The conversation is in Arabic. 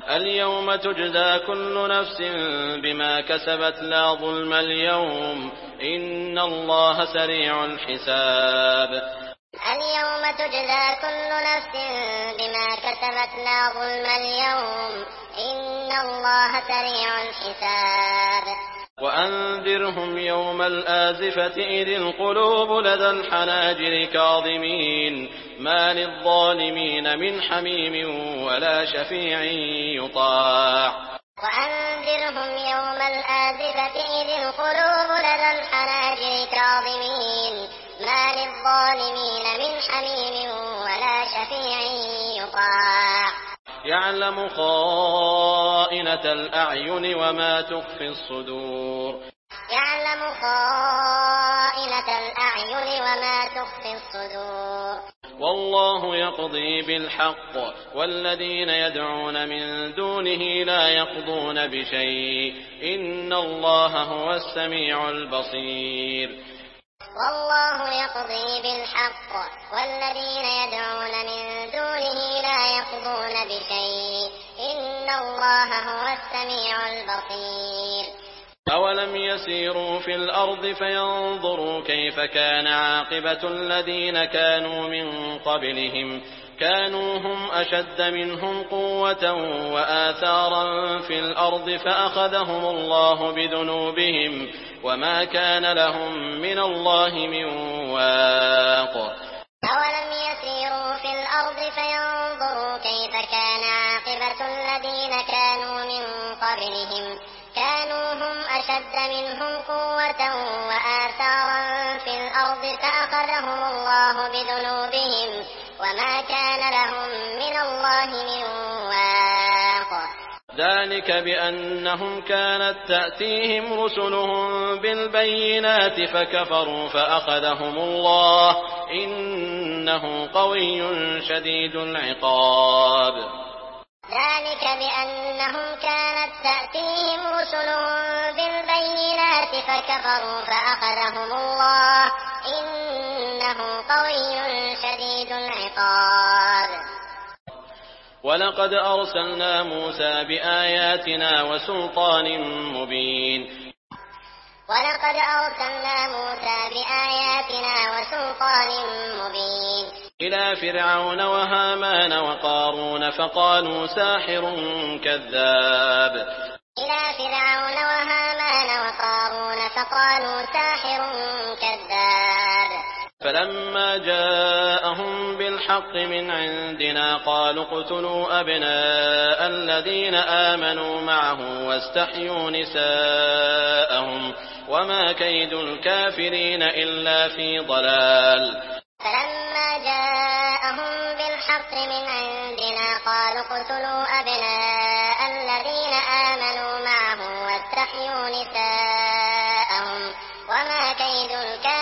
اليوم تجزى كل نفس بما كسبت لا ظلم اليوم إن الله سريع الحساب. اليوم تجزى كل نفس بما كسبت لا ظلم اليوم إن الله سريع الحساب. وأنذرهم يوم الآزفة إذ القلوب لدى الحناجر كاظمين ما للظالمين من حميم ولا شفيع يطاع. وأنذرهم يوم الآزفة إذ القلوب لدى الحناجر كاظمين ما للظالمين من حميم ولا شفيع يطاع. يعلم خائنة الأعين وما تخفي الصدور. يعلم خائنة الأعين وما تخفي الصدور. والله يقضي بالحق والذين يدعون من دونه لا يقضون بشيء إن الله هو السميع البصير. والله يقضي بالحق والذين يدعون من دونه لا يقضون بشيء إن الله هو السميع البصير. أولم يسيروا في الأرض فينظروا كيف كان عاقبة الذين كانوا من قبلهم كانوا هم أشد منهم قوة وآثارا في الأرض فأخذهم الله بذنوبهم وما كان لهم من الله من واق. أولم يسيروا في الأرض فينظروا كيف كان عاقبة الذين كانوا من قبلهم كانوا هم أشد منهم قوة وآثارا في الأرض فأخذهم الله بذنوبهم وما كان لهم من الله من واق. ذلك بأنهم كانت تأتيهم رسلهم بالبينات فكفروا فأخذهم الله إنه قوي شديد العقاب. ذلك بأنهم كانت تأتيهم رسلهم بالبينات فكفروا فأخذهم الله إنه قوي شديد العقاب. ولقد أرسلنا موسى بآياتنا وسلطان مبين. ولقد أرسلنا موسى بآياتنا وسلطان مبين إلى فرعون وهامان وقارون فقالوا ساحر كذاب. إلى فرعون وهامان وقارون فقالوا ساحر كذاب. فلما جاءهم بالحق من عندنا قالوا اقتلوا أبناء الذين آمنوا معه واستحيوا نساءهم وما كيد الكافرين إلا في ضلال. فلما جاءهم بالحق من عندنا قالوا اقتلوا أبناء الذين آمنوا معه واستحيوا نساءهم وما كيد الكافرين